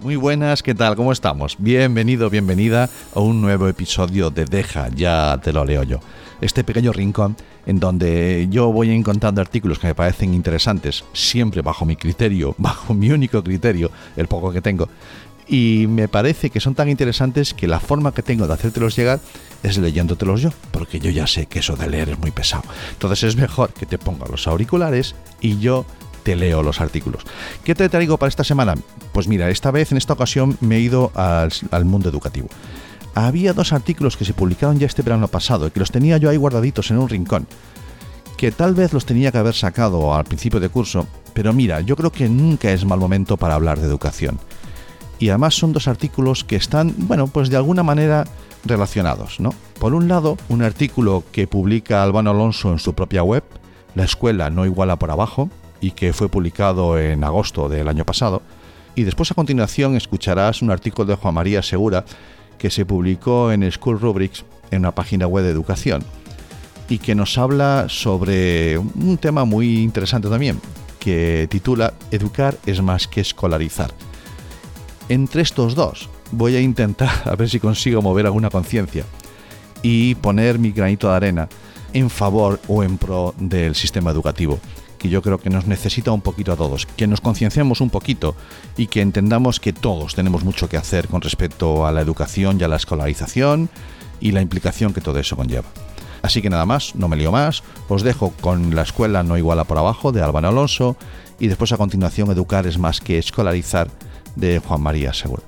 Muy buenas, ¿qué tal? ¿Cómo estamos? Bienvenido, bienvenida a un nuevo episodio de Deja, ya te lo leo yo. Este pequeño rincón en donde yo voy encontrando artículos que me parecen interesantes, siempre bajo mi criterio, bajo mi único criterio, el poco que tengo. Y me parece que son tan interesantes que la forma que tengo de hacértelos llegar es leyéndotelos yo, porque yo ya sé que eso de leer es muy pesado. Entonces es mejor que te ponga los auriculares y yo te leo los artículos. ¿Qué te traigo para esta semana? Pues mira, en esta ocasión me he ido al mundo educativo. Había 2 artículos que se publicaron ya este verano pasado y que los tenía yo ahí guardaditos en un rincón, que tal vez los tenía que haber sacado al principio de curso, pero mira, yo creo que nunca es mal momento para hablar de educación. Y además son 2 artículos que están, pues de alguna manera relacionados, ¿no? Por un lado, un artículo que publica Albano Alonso en su propia web, La escuela no iguala por abajo, y que fue publicado en agosto del año pasado. Y después a continuación escucharás un artículo de Juan María Segura que se publicó en School Rubrics, en una página web de educación, y que nos habla sobre un tema muy interesante también, que titula Educar es más que escolarizar. Entre estos 2 voy a intentar a ver si consigo mover alguna conciencia y poner mi granito de arena en favor o en pro del sistema educativo, que yo creo que nos necesita un poquito a todos, que nos concienciemos un poquito y que entendamos que todos tenemos mucho que hacer con respecto a la educación y a la escolarización y la implicación que todo eso conlleva. Así que nada más, no me lío más, os dejo con La escuela no iguala por abajo de Albano Alonso y después a continuación Educar es más que escolarizar de Juan María Segura.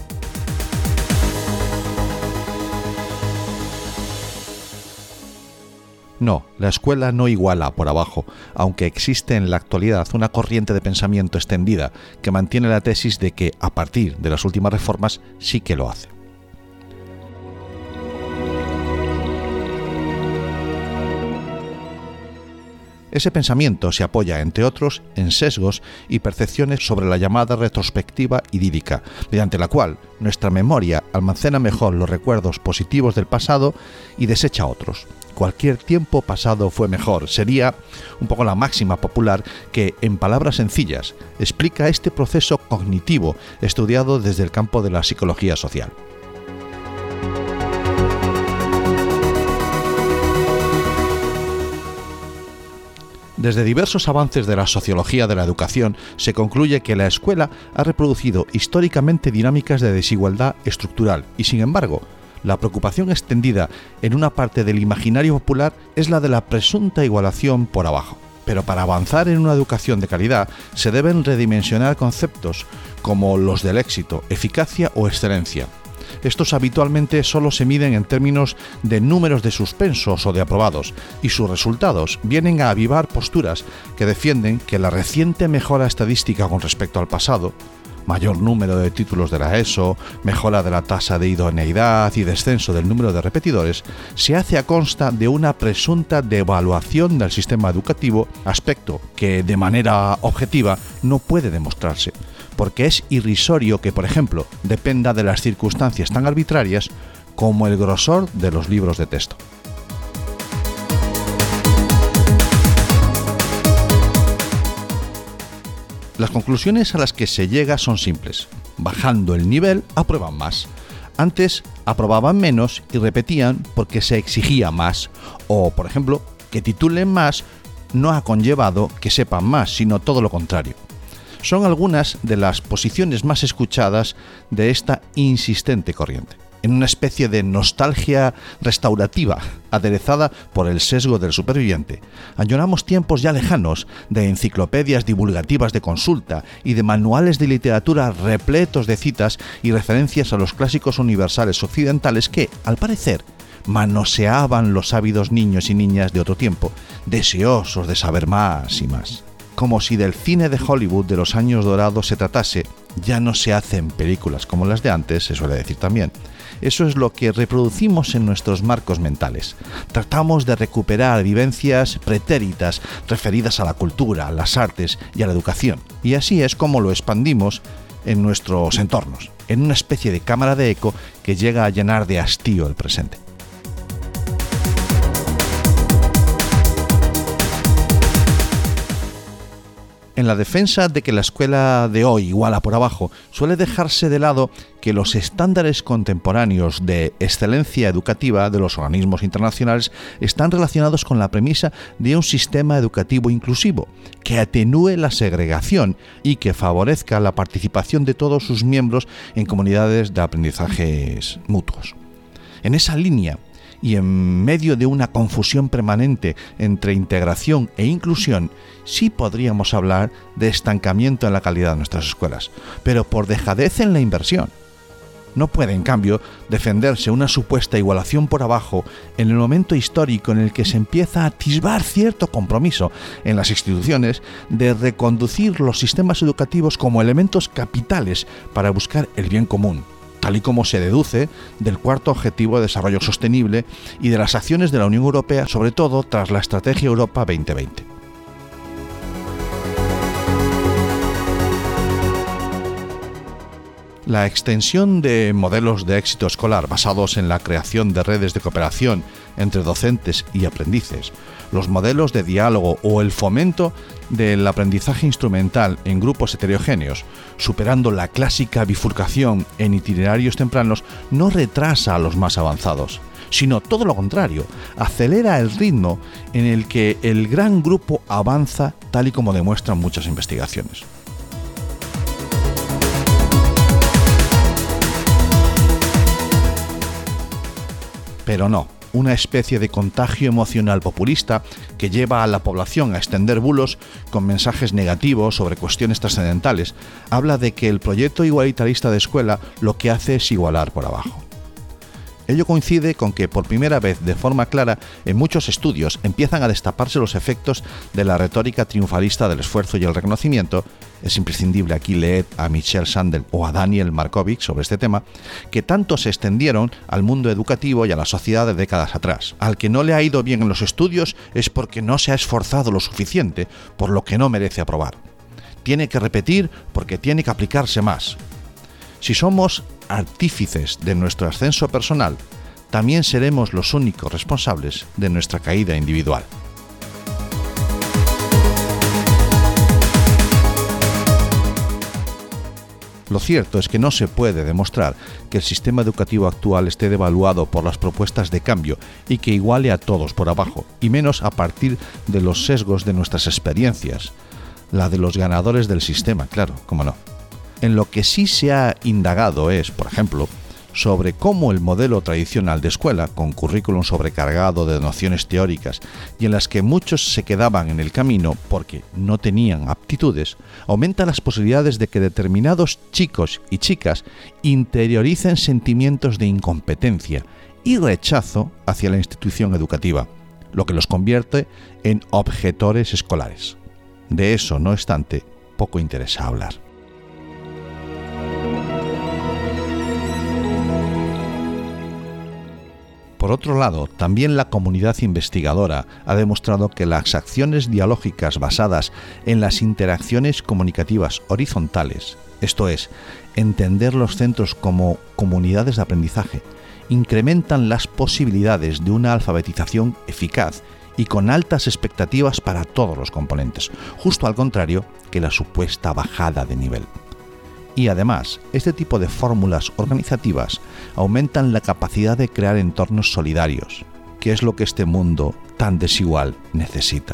No, la escuela no iguala por abajo, aunque existe en la actualidad una corriente de pensamiento extendida que mantiene la tesis de que, a partir de las últimas reformas, sí que lo hace. Ese pensamiento se apoya, entre otros, en sesgos y percepciones sobre la llamada retrospectiva idílica, mediante la cual nuestra memoria almacena mejor los recuerdos positivos del pasado y desecha otros. Cualquier tiempo pasado fue mejor. Sería un poco la máxima popular que, en palabras sencillas, explica este proceso cognitivo estudiado desde el campo de la psicología social. Desde diversos avances de la sociología de la educación se concluye que la escuela ha reproducido históricamente dinámicas de desigualdad estructural y, sin embargo, la preocupación extendida en una parte del imaginario popular es la de la presunta igualación por abajo. Pero para avanzar en una educación de calidad se deben redimensionar conceptos como los del éxito, eficacia o excelencia. Estos habitualmente solo se miden en términos de números de suspensos o de aprobados, y sus resultados vienen a avivar posturas que defienden que la reciente mejora estadística con respecto al pasado, mayor número de títulos de la ESO, mejora de la tasa de idoneidad y descenso del número de repetidores, se hace a consta de una presunta devaluación del sistema educativo, aspecto que de manera objetiva no puede demostrarse, porque es irrisorio que, por ejemplo, dependa de las circunstancias tan arbitrarias como el grosor de los libros de texto. Las conclusiones a las que se llega son simples. Bajando el nivel, aprueban más. Antes, aprobaban menos y repetían porque se exigía más. O, por ejemplo, que titulen más no ha conllevado que sepan más, sino todo lo contrario. Son algunas de las posiciones más escuchadas de esta insistente corriente. En una especie de nostalgia restaurativa, aderezada por el sesgo del superviviente, añoramos tiempos ya lejanos de enciclopedias divulgativas de consulta y de manuales de literatura repletos de citas y referencias a los clásicos universales occidentales que, al parecer, manoseaban los ávidos niños y niñas de otro tiempo, deseosos de saber más y más. Como si del cine de Hollywood de los años dorados se tratase, ya no se hacen películas como las de antes, se suele decir también. Eso es lo que reproducimos en nuestros marcos mentales. Tratamos de recuperar vivencias pretéritas referidas a la cultura, a las artes y a la educación. Y así es como lo expandimos en nuestros entornos, en una especie de cámara de eco que llega a llenar de hastío el presente. En la defensa de que la escuela de hoy iguala por abajo, suele dejarse de lado que los estándares contemporáneos de excelencia educativa de los organismos internacionales están relacionados con la premisa de un sistema educativo inclusivo, que atenúe la segregación y que favorezca la participación de todos sus miembros en comunidades de aprendizajes mutuos. En esa línea, y en medio de una confusión permanente entre integración e inclusión, sí podríamos hablar de estancamiento en la calidad de nuestras escuelas, pero por dejadez en la inversión. No puede, en cambio, defenderse una supuesta igualación por abajo en el momento histórico en el que se empieza a atisbar cierto compromiso en las instituciones de reconducir los sistemas educativos como elementos capitales para buscar el bien común, tal y como se deduce del cuarto Objetivo de Desarrollo Sostenible y de las acciones de la Unión Europea, sobre todo tras la Estrategia Europa 2020. La extensión de modelos de éxito escolar basados en la creación de redes de cooperación entre docentes y aprendices, los modelos de diálogo o el fomento del aprendizaje instrumental en grupos heterogéneos, superando la clásica bifurcación en itinerarios tempranos, no retrasa a los más avanzados, sino todo lo contrario, acelera el ritmo en el que el gran grupo avanza, tal y como demuestran muchas investigaciones. Pero no, una especie de contagio emocional populista que lleva a la población a extender bulos con mensajes negativos sobre cuestiones trascendentales, habla de que el proyecto igualitarista de escuela lo que hace es igualar por abajo. Ello coincide con que por primera vez de forma clara en muchos estudios empiezan a destaparse los efectos de la retórica triunfalista del esfuerzo y el reconocimiento. Es imprescindible aquí leer a Michel Sandel o a Daniel Markovic sobre este tema, que tanto se extendieron al mundo educativo y a la sociedad de décadas atrás. Al que no le ha ido bien en los estudios es porque no se ha esforzado lo suficiente, por lo que no merece aprobar. Tiene que repetir porque tiene que aplicarse más. Si somos artífices de nuestro ascenso personal, también seremos los únicos responsables de nuestra caída individual. Lo cierto es que no se puede demostrar que el sistema educativo actual esté devaluado por las propuestas de cambio y que iguale a todos por abajo, y menos a partir de los sesgos de nuestras experiencias, la de los ganadores del sistema, claro, cómo no. En lo que sí se ha indagado es, por ejemplo, sobre cómo el modelo tradicional de escuela, con currículum sobrecargado de nociones teóricas y en las que muchos se quedaban en el camino porque no tenían aptitudes, aumenta las posibilidades de que determinados chicos y chicas interioricen sentimientos de incompetencia y rechazo hacia la institución educativa, lo que los convierte en objetores escolares. De eso, no obstante, poco interesa hablar. Por otro lado, también la comunidad investigadora ha demostrado que las acciones dialógicas basadas en las interacciones comunicativas horizontales, esto es, entender los centros como comunidades de aprendizaje, incrementan las posibilidades de una alfabetización eficaz y con altas expectativas para todos los componentes, justo al contrario que la supuesta bajada de nivel. Y además, este tipo de fórmulas organizativas aumentan la capacidad de crear entornos solidarios, que es lo que este mundo tan desigual necesita.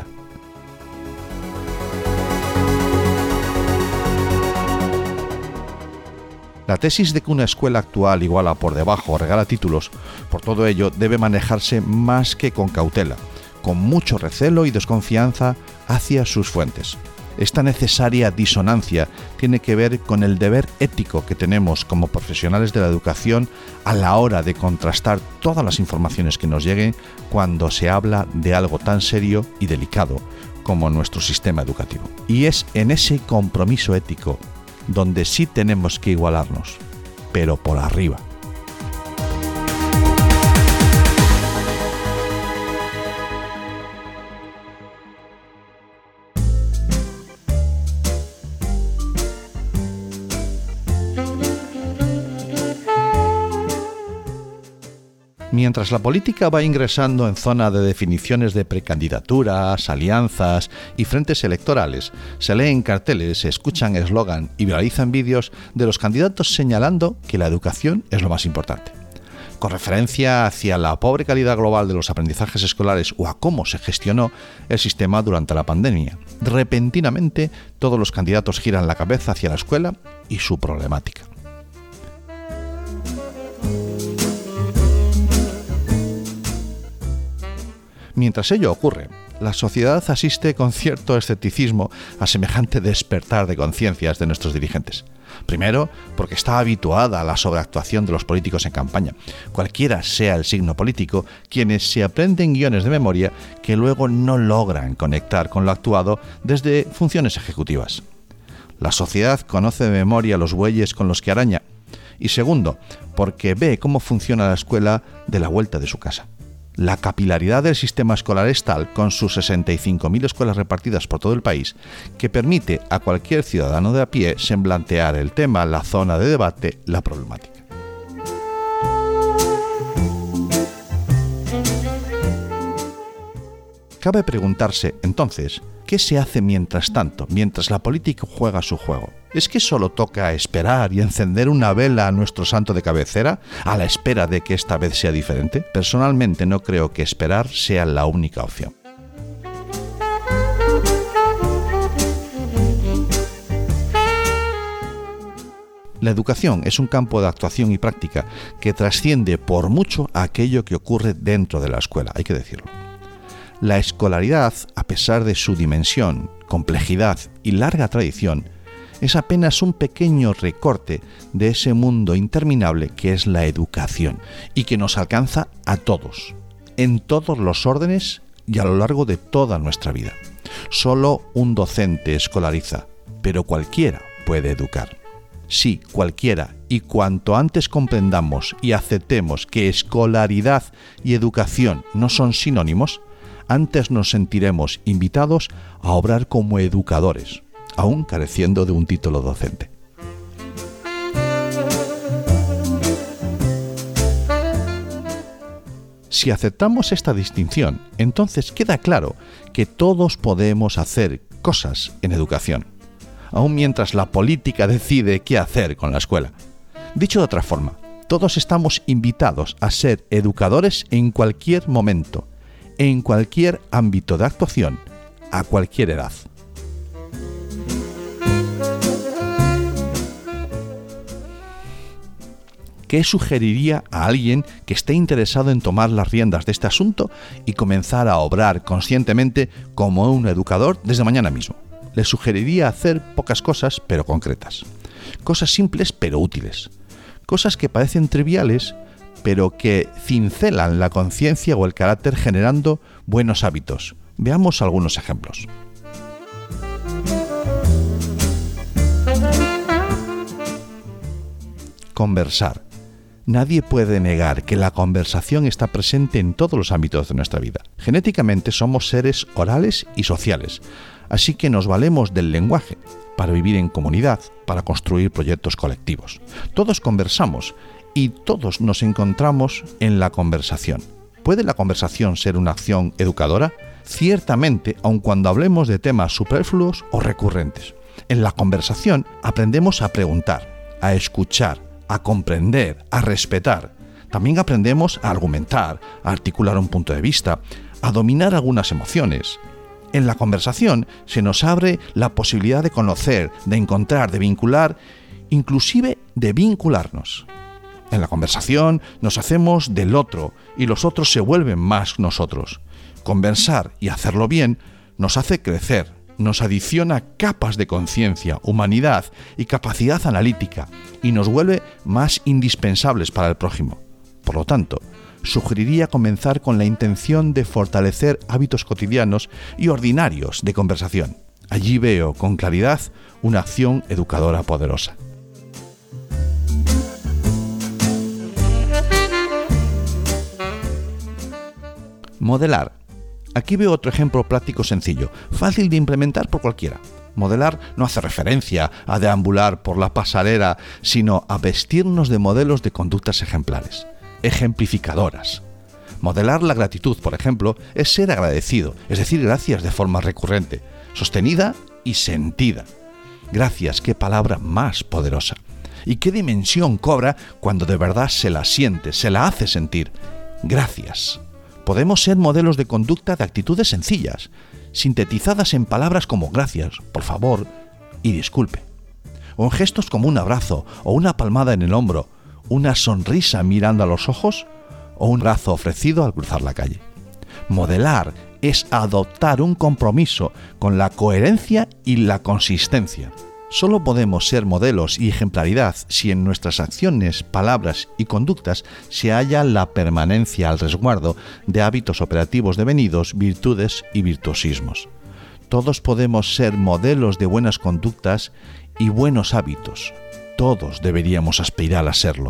La tesis de que una escuela actual iguala por debajo o regala títulos, por todo ello, debe manejarse más que con cautela, con mucho recelo y desconfianza hacia sus fuentes. Esta necesaria disonancia tiene que ver con el deber ético que tenemos como profesionales de la educación a la hora de contrastar todas las informaciones que nos lleguen cuando se habla de algo tan serio y delicado como nuestro sistema educativo. Y es en ese compromiso ético donde sí tenemos que igualarnos, pero por arriba. Mientras la política va ingresando en zona de definiciones de precandidaturas, alianzas y frentes electorales, se leen carteles, se escuchan eslogan y viralizan vídeos de los candidatos señalando que la educación es lo más importante. Con referencia hacia la pobre calidad global de los aprendizajes escolares o a cómo se gestionó el sistema durante la pandemia, repentinamente todos los candidatos giran la cabeza hacia la escuela y su problemática. Mientras ello ocurre, la sociedad asiste con cierto escepticismo a semejante despertar de conciencias de nuestros dirigentes. Primero, porque está habituada a la sobreactuación de los políticos en campaña, cualquiera sea el signo político, quienes se aprenden guiones de memoria que luego no logran conectar con lo actuado desde funciones ejecutivas. La sociedad conoce de memoria los bueyes con los que araña. Y segundo, porque ve cómo funciona la escuela de la vuelta de su casa. La capilaridad del sistema escolar es tal, con sus 65.000 escuelas repartidas por todo el país, que permite a cualquier ciudadano de a pie semblantear el tema, la zona de debate, la problemática. Cabe preguntarse, entonces, ¿qué se hace mientras tanto, mientras la política juega su juego? ¿Es que solo toca esperar y encender una vela a nuestro santo de cabecera, a la espera de que esta vez sea diferente? Personalmente no creo que esperar sea la única opción. La educación es un campo de actuación y práctica que trasciende por mucho a aquello que ocurre dentro de la escuela, hay que decirlo. La escolaridad, a pesar de su dimensión, complejidad y larga tradición, es apenas un pequeño recorte de ese mundo interminable que es la educación y que nos alcanza a todos, en todos los órdenes y a lo largo de toda nuestra vida. Solo un docente escolariza, pero cualquiera puede educar. Sí, cualquiera, y cuanto antes comprendamos y aceptemos que escolaridad y educación no son sinónimos, antes nos sentiremos invitados a obrar como educadores, aún careciendo de un título docente. Si aceptamos esta distinción, entonces queda claro que todos podemos hacer cosas en educación, aun mientras la política decide qué hacer con la escuela. Dicho de otra forma, todos estamos invitados a ser educadores en cualquier momento, en cualquier ámbito de actuación, a cualquier edad. ¿Qué sugeriría a alguien que esté interesado en tomar las riendas de este asunto y comenzar a obrar conscientemente como un educador desde mañana mismo? Le sugeriría hacer pocas cosas, pero concretas. Cosas simples, pero útiles. Cosas que parecen triviales, pero que cincelan la conciencia o el carácter generando buenos hábitos. Veamos algunos ejemplos. Conversar. Nadie puede negar que la conversación está presente en todos los ámbitos de nuestra vida. Genéticamente somos seres orales y sociales, así que nos valemos del lenguaje para vivir en comunidad, para construir proyectos colectivos. Todos conversamos y todos nos encontramos en la conversación. ¿Puede la conversación ser una acción educadora? Ciertamente, aun cuando hablemos de temas superfluos o recurrentes. En la conversación aprendemos a preguntar, a escuchar, a comprender, a respetar. También aprendemos a argumentar, a articular un punto de vista, a dominar algunas emociones. En la conversación se nos abre la posibilidad de conocer, de encontrar, de vincular, inclusive de vincularnos. En la conversación nos hacemos del otro y los otros se vuelven más nosotros. Conversar y hacerlo bien nos hace crecer, nos adiciona capas de conciencia, humanidad y capacidad analítica y nos vuelve más indispensables para el prójimo. Por lo tanto, sugeriría comenzar con la intención de fortalecer hábitos cotidianos y ordinarios de conversación. Allí veo con claridad una acción educadora poderosa. Modelar. Aquí veo otro ejemplo práctico sencillo, fácil de implementar por cualquiera. Modelar no hace referencia a deambular por la pasarela, sino a vestirnos de modelos de conductas ejemplares, ejemplificadoras. Modelar la gratitud, por ejemplo, es ser agradecido, es decir, gracias de forma recurrente, sostenida y sentida. Gracias, qué palabra más poderosa. Y qué dimensión cobra cuando de verdad se la siente, se la hace sentir. Gracias. Podemos ser modelos de conducta de actitudes sencillas, sintetizadas en palabras como gracias, por favor y disculpe. O en gestos como un abrazo o una palmada en el hombro, una sonrisa mirando a los ojos o un brazo ofrecido al cruzar la calle. Modelar es adoptar un compromiso con la coherencia y la consistencia. Solo podemos ser modelos y ejemplaridad si en nuestras acciones, palabras y conductas se halla la permanencia al resguardo de hábitos operativos devenidos, virtudes y virtuosismos. Todos podemos ser modelos de buenas conductas y buenos hábitos. Todos deberíamos aspirar a serlo.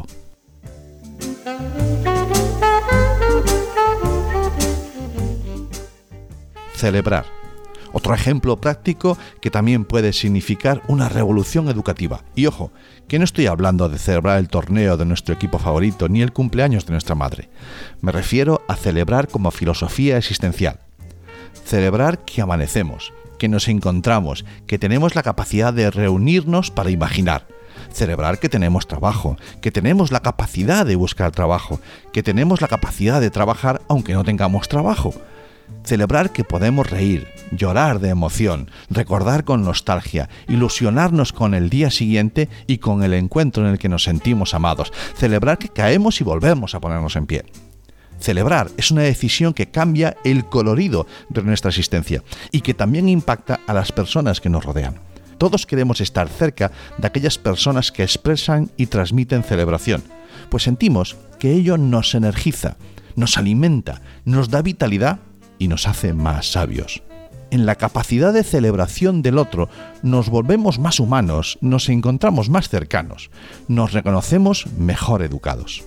Celebrar. Otro ejemplo práctico que también puede significar una revolución educativa. Y ojo, que no estoy hablando de celebrar el torneo de nuestro equipo favorito ni el cumpleaños de nuestra madre. Me refiero a celebrar como filosofía existencial. Celebrar que amanecemos, que nos encontramos, que tenemos la capacidad de reunirnos para imaginar. Celebrar que tenemos trabajo, que tenemos la capacidad de buscar trabajo, que tenemos la capacidad de trabajar aunque no tengamos trabajo. Celebrar que podemos reír, llorar de emoción, recordar con nostalgia, ilusionarnos con el día siguiente y con el encuentro en el que nos sentimos amados. Celebrar que caemos y volvemos a ponernos en pie. Celebrar es una decisión que cambia el colorido de nuestra existencia y que también impacta a las personas que nos rodean. Todos queremos estar cerca de aquellas personas que expresan y transmiten celebración, pues sentimos que ello nos energiza, nos alimenta, nos da vitalidad y nos hace más sabios. En la capacidad de celebración del otro nos volvemos más humanos, nos encontramos más cercanos, nos reconocemos mejor educados.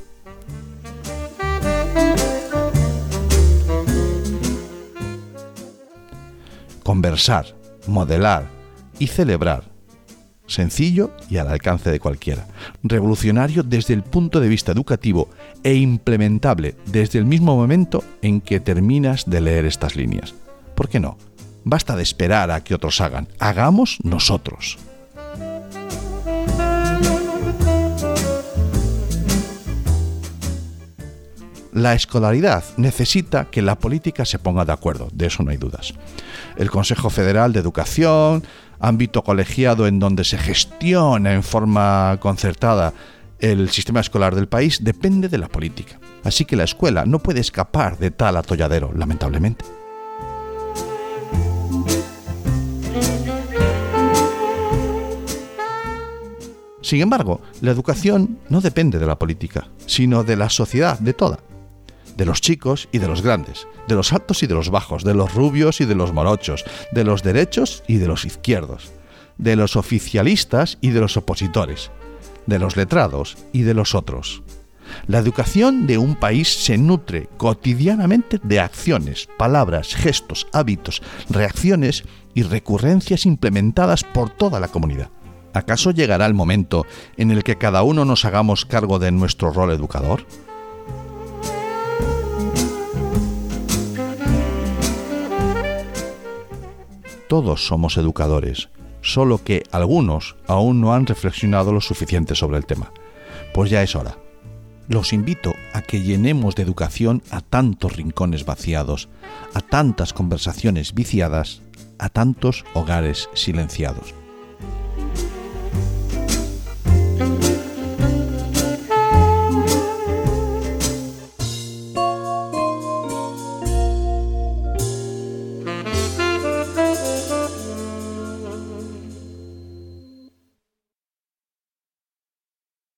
Conversar, modelar y celebrar. Sencillo y al alcance de cualquiera. Revolucionario desde el punto de vista educativo e implementable desde el mismo momento en que terminas de leer estas líneas. ¿Por qué no? Basta de esperar a que otros hagan. Hagamos nosotros. La escolaridad necesita que la política se ponga de acuerdo, de eso no hay dudas. El Consejo Federal de Educación, ámbito colegiado en donde se gestiona en forma concertada el sistema escolar del país, depende de la política. Así que la escuela no puede escapar de tal atolladero, lamentablemente. Sin embargo, la educación no depende de la política, sino de la sociedad, de toda. De los chicos y de los grandes, de los altos y de los bajos, de los rubios y de los morochos, de los derechos y de los izquierdos, de los oficialistas y de los opositores, de los letrados y de los otros. La educación de un país se nutre cotidianamente de acciones, palabras, gestos, hábitos, reacciones y recurrencias implementadas por toda la comunidad. ¿Acaso llegará el momento en el que cada uno nos hagamos cargo de nuestro rol educador? Todos somos educadores, solo que algunos aún no han reflexionado lo suficiente sobre el tema. Pues ya es hora. Los invito a que llenemos de educación a tantos rincones vaciados, a tantas conversaciones viciadas, a tantos hogares silenciados.